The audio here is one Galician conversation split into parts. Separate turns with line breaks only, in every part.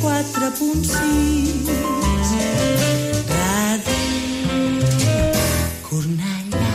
104.6 Ràdio Cornellà.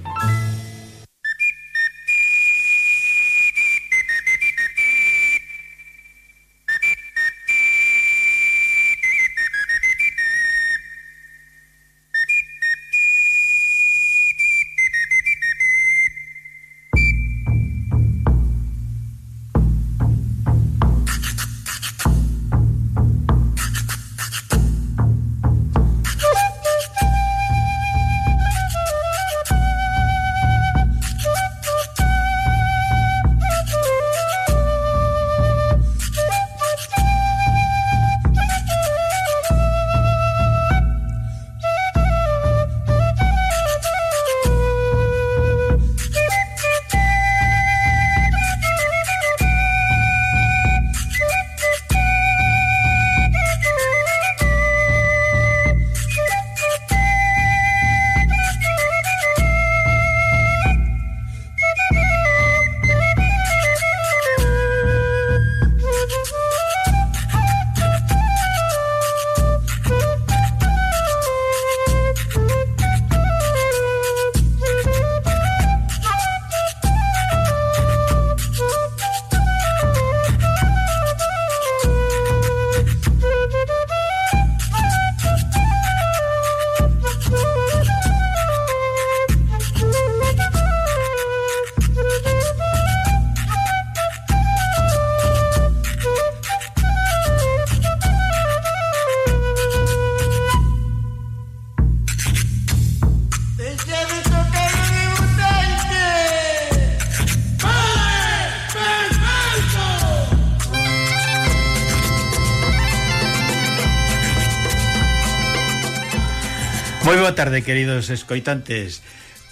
Moi boa tarde, queridos escoitantes,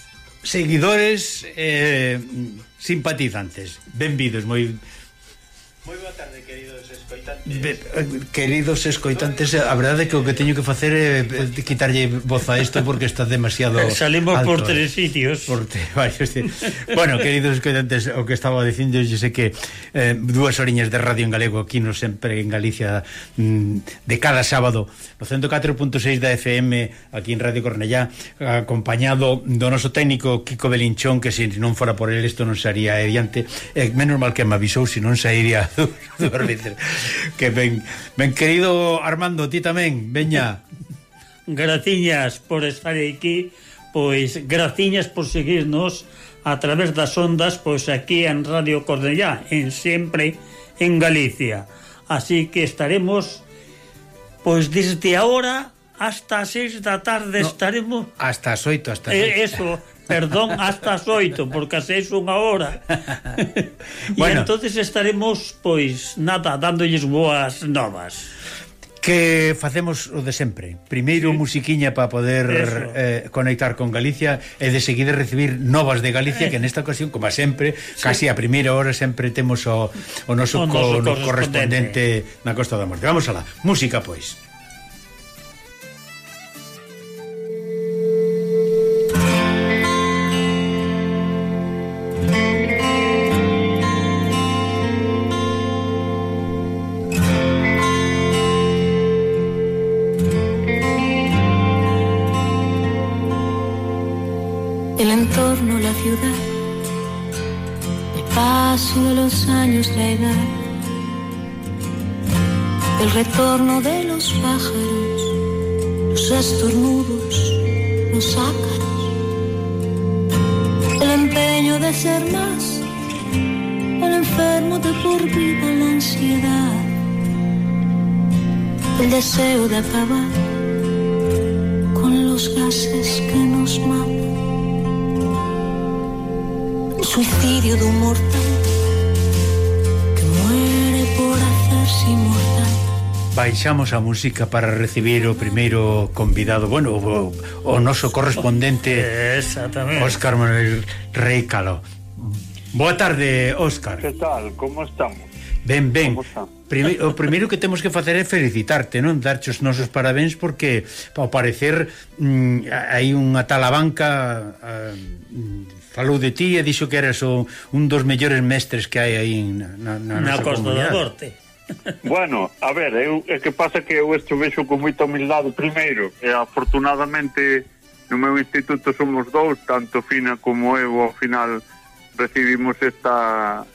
seguidores, simpatizantes. Benvidos, moi boa tarde, queridos escoitantes. Queridos escoitantes, a verdade é que o que teño que facer é quitarlle voz a isto porque está demasiado
salimos
alto,
por tres sitios.
Varios. Bueno, queridos escoitantes, o que estaba dicindo eu sei que 2 horiñas de radio en galego aquí no sempre en Galicia, de cada sábado no 104.6 da FM aquí en Radio Cornellá, acompañado do noso técnico Kiko Belinchón, que se non fora por el isto non sería adiante, menos mal que me avisou, se non sairía do arbitro. Que ben querido Armando, ti tamén, veña.
Graciñas por estar aquí, pois graciñas por seguirnos a través das ondas, pois aquí en Radio Cornellá, en sempre en Galicia. Así que estaremos pois desde ahora hasta as 6 da tarde, no, estaremos
hasta as 8, hasta
eso, perdón, hasta as 8, porque as 6 unha hora.
Bueno,
e entonces estaremos pois nada, dándolles boas novas.
Que facemos o de sempre. Primeiro musiquiña para poder conectar con Galicia e de seguida recibir novas de Galicia, que nesta ocasión, como sempre, casi a primeira hora sempre temos o noso correspondente na Costa da Morte. Vamos alá, música pois.
El entorno, la ciudad, el paso de los años, la edad, el retorno de los pájaros, los estornudos, los ácaros, el empeño de ser más, el enfermo de por vida, la ansiedad, el deseo de acabar con los gases que nos matan. Suicidio de un mortal que muere por hacerse inmortal.
Baixamos a música para recibir o primeiro convidado, bueno, o noso correspondente Óscar Manuel Rey Caló. Boa tarde, Óscar.
Que tal? Como estamos?
Ben. O primeiro que temos que facer é felicitarte, non? Darche os nosos parabéns porque ao parecer hai unha talabanca falou de ti e dixo que eras un dos mellores mestres que hai aí na
Costa da Morte.
Bueno, a ver, é que pasa que eu isto vexo con moita humildade primeiro, e afortunadamente no meu instituto somos dous, tanto Fina como eu ao final recibimos esta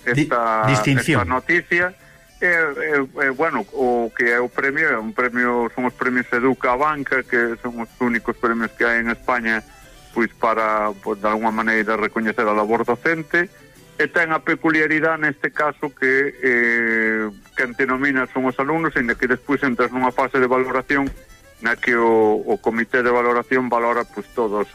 noticia. Bueno, o que é o premio é un premio, son os premios Educa a Banca, que son os únicos premios que hai en España pois para, de alguma maneira, recoñecer a labor docente, e ten a peculiaridade neste caso que quen te nomina son os alumnos, e que despois entras nunha fase de valoración na que o comité de valoración valora pues, todos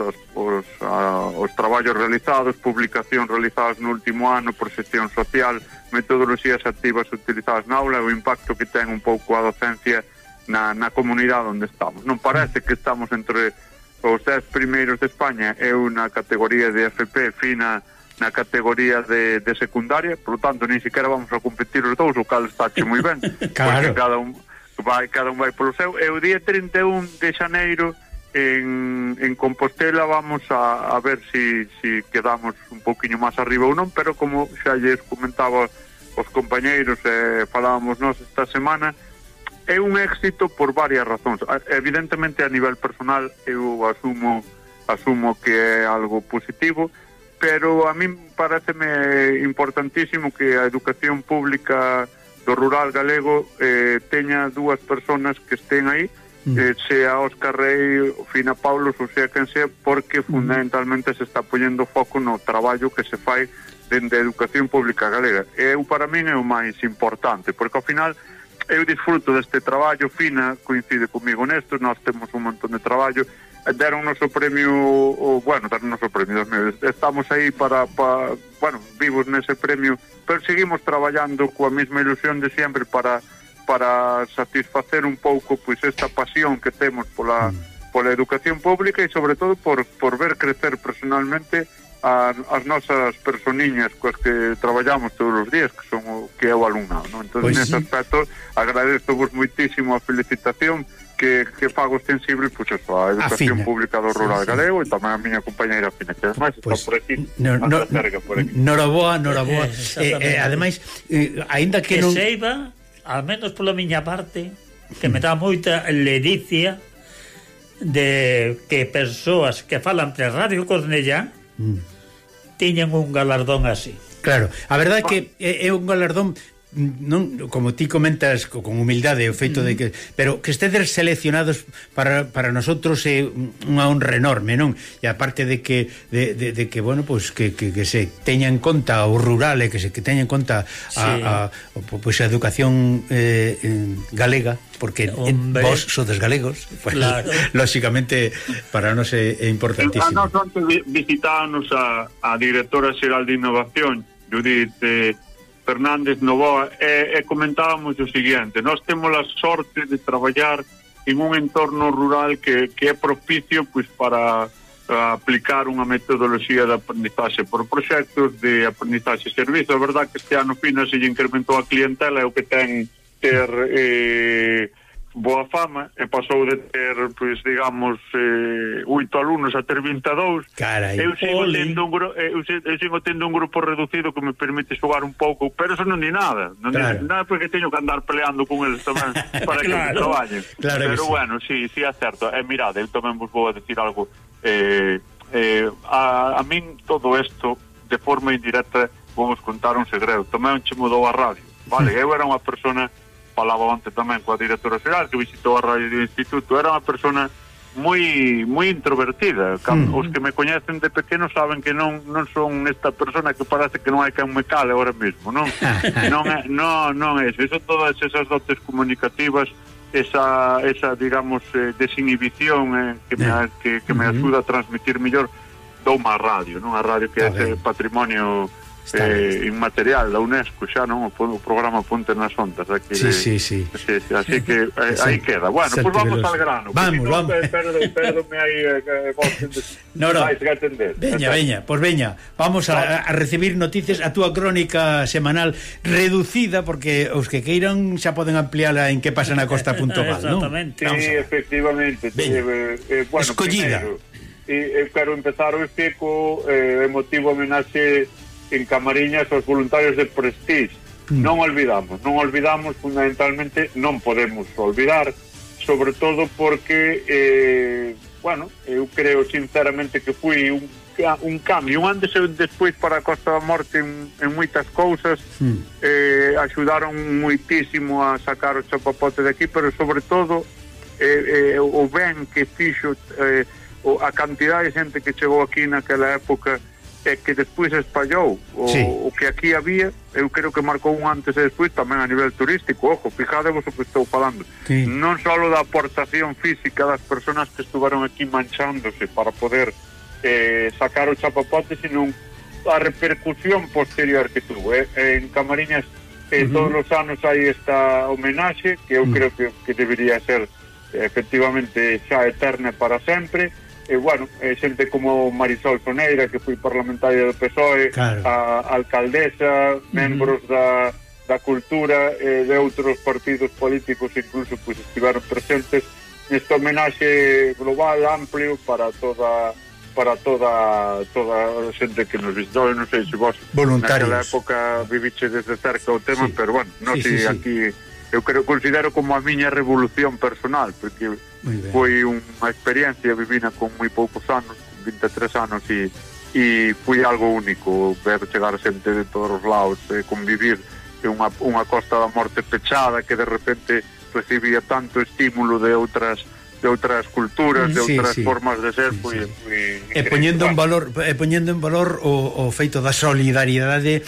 os traballos realizados, publicacións realizadas no último ano, proxección social, metodoloxías activas utilizadas na aula e o impacto que ten un pouco a docencia na comunidade onde estamos. Non parece que estamos entre os 10 primeiros de España, eu na categoría de FP, Fina na categoría de secundaria, por lo tanto, ni siquiera vamos a competir os dous, o cal está moi ben,
claro.
Porque cada un vai polo seu. E o día 31 de xaneiro en Compostela vamos a ver si quedamos un poquinho máis arriba ou non, pero como xa lles comentaba os compañeiros falábamos nós esta semana, é un éxito por varias razóns. Evidentemente a nivel personal eu asumo que é algo positivo, pero a min pareceme importantísimo que a educación pública do rural galego teña dúas personas que estén aí, sea Óscar Rei, Fina Paulos ou sea quen sea, porque fundamentalmente se está poñendo foco no traballo que se fai dende a educación pública galega. Para min é o máis importante, porque ao final eu disfruto deste traballo. Fina coincide comigo nesto, nós temos un montón de traballo, deron noso premio, estamos aí para vivos nese premio, pero seguimos traballando coa mesma ilusión de sempre para satisfacer un pouco pois esta pasión que temos pola educación pública e sobre todo por ver crecer personalmente as nosas personiñas coas que traballamos todos os días, que é o alumnado, non? Entón,
pues
nese aspecto, agradezco-vos moitísimo a felicitación que fago extensible a educación pública do rural galego e tamén a miña compañeira Fina, que ademais está por aquí,
Noraboa. Ademais, aínda que non
seiba, al menos pola miña parte, que me dá moita ledicia de que persoas que falan pre Radio Cornellá tiñan un galardón así.
Claro, a verdade é que é un galardón, non, como ti comentas con humildade o feito de que, pero que estedes seleccionados para nosotros é unha honra enorme, non? E aparte de que bueno, pues que se teña en conta o rural e que teña en conta a educación galega, porque vos sodes galegos, pues, claro. Lóxicamente para nós é importantísimo.
Nós antes visitábamos a directora xeral de Innovación, Judith Fernández Novoa, e comentábamos o seguinte: nós temos a sorte de traballar en un entorno rural que é propicio pues, para aplicar unha metodoloxía de aprendizaxe por proxectos de aprendizaxe e servizo. A verdade que este ano Fina se lle incrementou a clientela, é o que ten ter boa fama, e pasou de ter, pois, digamos, 8 alumnos a ter 22.
Carai.
Eu sigo tendo un grupo reducido que me permite xogar un pouco, pero eso non di nada. Non claro. Di nada porque teño que andar peleando con eles tamén para que me traballen.
Claro,
pero bueno, sí é certo. Mirade, eu tamén vos vou a decir algo. A min todo isto, de forma indirecta, vamos contar un segredo. Tamén che mudou a radio, vale? Eu era unha persona, falaba antes tamén coa directora xeral que visitou a radio do instituto, era unha persona moi introvertida. Os que me coñecen de pequeno saben que non son esta persona que parece que non hai quen me cale ahora mesmo, non? non é eso. Todas esas dotes comunicativas, esa digamos, desinhibición que me axuda a transmitir mellor doume a radio, non? A radio que é patrimonio inmaterial da UNESCO, xa non o programa Ponte nas Ondas aquí.
Sí.
Así que aí queda. Bueno, pues vamos al grano.
Vamos.
Perdome aí
Veña, vamos a recibir noticias, a túa crónica semanal reducida, porque os que queiran xa poden ampliala en que pasa na costa.gal, non?
Exactamente.
Sí, efectivamente. Bueno,
escollida.
Eu quero empezar o co emotivo homenaxe en Camariñas aos voluntarios de Prestige, Non olvidamos fundamentalmente, non podemos olvidar, sobre todo porque eu creo sinceramente que foi un cambio, un antes e un despois para a Costa da Morte en moitas cousas. Axudaron moitísimo a sacar o chapapote de aquí, pero sobre todo o ben que fixo a cantidad de xente que chegou aquí naquela época e que despois espallou o que aquí había. Eu creo que marcou un antes e despois tamén a nivel turístico. Ojo, fijadevos o que estou falando, non só da aportación física das persoas que estuvaron aquí manchándose para poder sacar o chapapote, sino a repercusión posterior que tuvo. En Camariñas todos os anos hai esta homenaxe que eu creo que debería ser efectivamente xa eterna para sempre. Xente como Marisol Soneira, que foi parlamentaria do PSOE, a alcaldesa, membros da cultura de outros partidos políticos incluso pues estiveron presentes nesta homenaxe global, amplio, para toda a xente que nos visitou. Non sei se vos naquela época viviche desde cerca o tema, pero bueno, non sei, aquí eu considero como a miña revolución personal, porque foi unha experiencia vivina con moi poucos anos, 23 anos, e foi algo único ver chegar xente de todos os lados, convivir en unha Costa da Morte pechada que de repente recibía tanto estímulo de outras culturas, de outras formas de ser, foi
poñendo en valor o feito da solidariedade,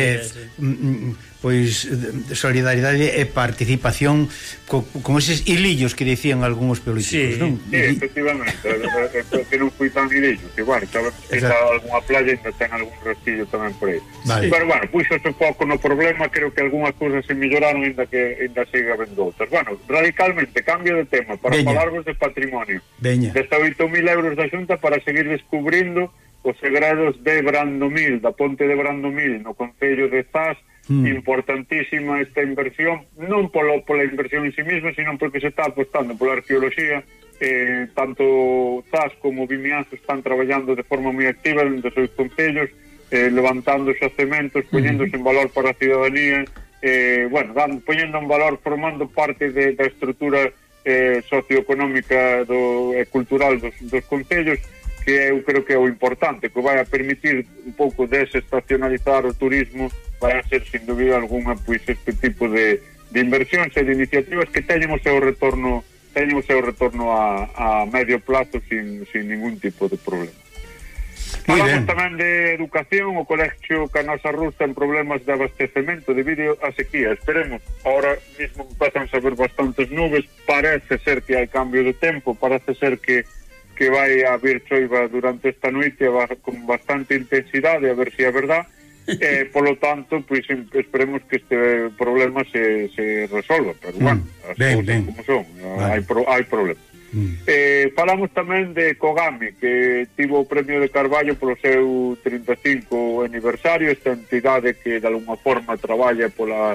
pois solidaridade e participación con eses hilillos que dicían algúns políticos, non?
Sí, efectivamente, que non foi tan hilillos, que bueno, sabemos que algunha playa ainda ten algún restillo tamén por aí. Pero bueno, puxo ese foco no problema, creo que algunhas cousas se melloraron, ainda siga vendo outras. Bueno, radicalmente, cambio de tema, para falarvos de patrimonio. Desta 8.000 euros da Xunta para seguir descubrindo os segredos de Brandomil, da ponte de Brandomil, no concello de Zas. Importantísima esta inversión, non pola inversión en sí misma, sino porque se está apostando pola arqueoloxía. Tanto Zas como Vimianzo están traballando de forma moi activa dentro dos seus concellos, levantando xacementos, poñéndose en valor para a ciudadanía, poñendo en valor, formando parte da estrutura socioeconómica e cultural dos concellos, que eu creo que é o importante, que vai a permitir un pouco desestacionalizar o turismo, vai a ser, sin dúbida alguna, pois este tipo de inversións e de iniciativas que teñen o seu retorno a medio plazo sin ningún tipo de problema. Falamos tamén de educación. O Colexio Canosa Rus ten problemas de abastecemento debido a sequía. Esperemos, ahora mismo empezan a haber bastantes nubes, parece ser que hai cambio de tempo, parece ser que vai haber choiva durante esta noite con bastante intensidade, a ver se é verdad. Polo tanto, pois esperemos que este problema se resolva, pero bueno, as cousas como son, hai problemas. Falamos tamén de Kogami, que tivo o premio de Carballo polo seu 35 aniversario, esta entidade que de alguma forma traballa pola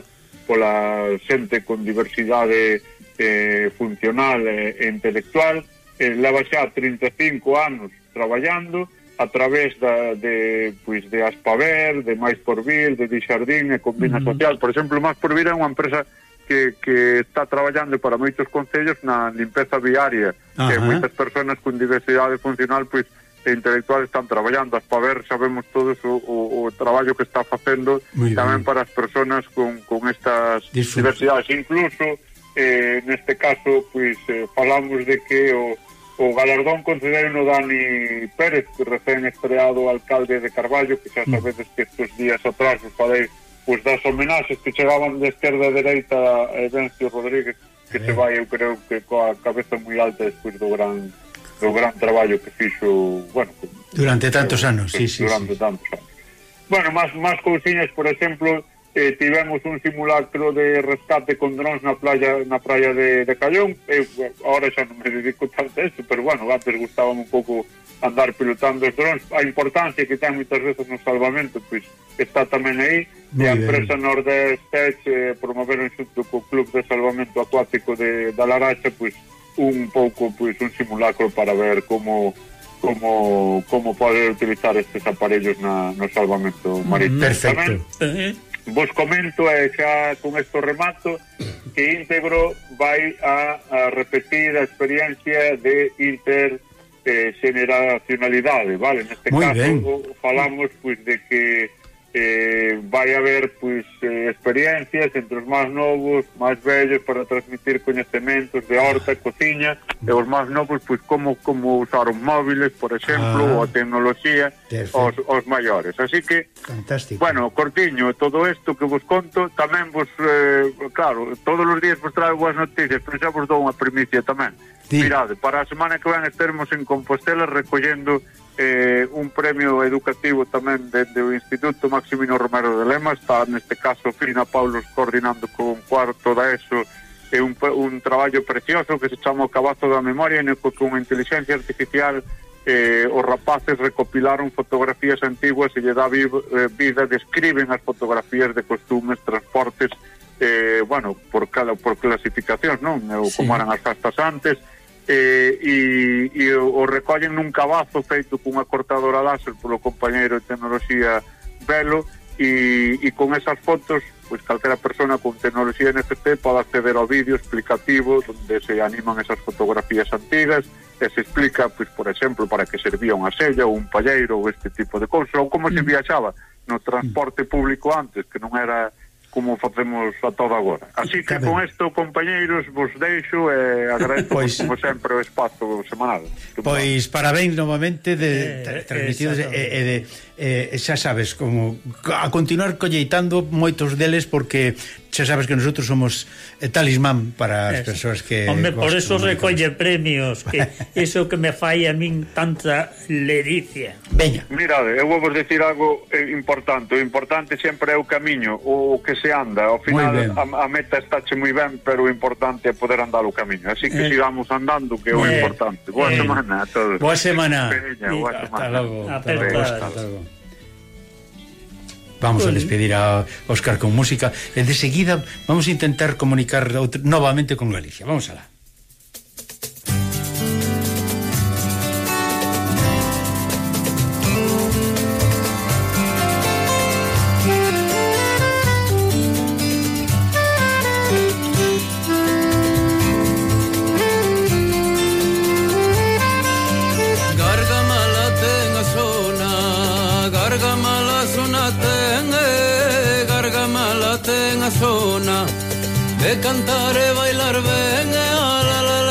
xente con diversidade funcional e intelectual. Leva xa 35 anos traballando a través de Aspaver, de Mais por Vir, de Dixardín e Combina Social. Por exemplo, Mais por Vir é unha empresa que está traballando para moitos concellos na limpeza viaria, que moitas persoas con diversidade funcional e intelectual están traballando. Aspaver, sabemos todos o traballo que está facendo tamén para as persoas con estas diversidades. Incluso neste caso falamos de que o galardón concedeu no Dani Pérez, recén estreado alcalde de Carballo, que xa sabedes que estes días atrás os falei das homenaxes que chegaban de esquerda a dereita a Evencio Rodríguez, que se vai, eu creo que coa cabeza moi alta despois do gran traballo que fixo,
durante tantos anos.
Tantos anos. Bueno, máis cousiñas, por exemplo, tivemos un simulacro de rescate con drones na praia de Callón. Eu agora xa non me dedico tanto a isto, pero bueno, antes gustábame un pouco andar pilotando os drones. A importancia que ten moitas veces no salvamento está tamén aí. E a empresa Nordest Tech promoveron xunto co Club de Salvamento Acuático da Laracha un pouco un simulacro para ver como poder utilizar estes aparellos no salvamento marítimo.
Perfecto.
vos comento, e xa con isto remato, que íntegro vai a repetir a experiencia de intergeneracionalidade, vale? Neste
Muy
caso
ben.
falamos pois de que vai haber pois experiencias entre os máis novos, máis vellos, para transmitir coñecementos de horta, cociña, e os máis novos pois como usar os móviles, por exemplo, ou a tecnoloxía aos maiores. Así que,
fantástico.
bueno, cortiño, todo isto que vos conto, tamén vos, claro, todos os días vos trago boas noticias, pero xa vos dou unha primicia tamén.
Sí.
Mirade, para a semana que ven estaremos en Compostela recollendo un premio educativo tamén do Instituto Maximino Romero de Lema. Está neste caso Fina Paulos coordinando con cuarto da ESO un traballo precioso que se chama O Cabazo da Memoria, e con unha inteligencia artificial os rapaces recopilaron fotografías antiguas e lle dá vida, describen as fotografías de costumes, transportes, bueno, por clasificacións, non? Como eran as festas antes, e o recollen nun cabazo feito cunha cortadora láser polo compañeiro de tecnoloxía Velo, e con esas fotos pois calquera persona con tecnoloxía NFT pode acceder ao vídeo explicativo onde se animan esas fotografías antigas e se explica, pois, por exemplo, para que servía unha sella ou un palleiro ou este tipo de cousas, ou como se viaxaba no transporte público antes, que non era como facemos a todo agora. Así que con isto, compañeiros, vos deixo e agradezo como sempre o espazo semanal.
Pois parabéns novamente de transmitidos xa sabes, como a continuar colleitando moitos deles, porque xa sabes que nosotros somos talismán para as persoas que...
Hombre, por eso recolle premios, que iso que me fai a min tanta ledicia.
Veña.
Mirade, eu vou vos decir algo importante. O importante sempre é o camiño, o que se anda. Ao final a meta estáche moi ben, pero o importante é poder andar o camiño. Así que sigamos andando, que é o importante. Boa semana a todos.
Boa semana.
Hasta
logo.
Hasta logo.
Vamos a despedir a Óscar con música e de seguida vamos a intentar comunicar novamente con Galicia. Vamos alá.
Zona de cantar e bailar ben, la la la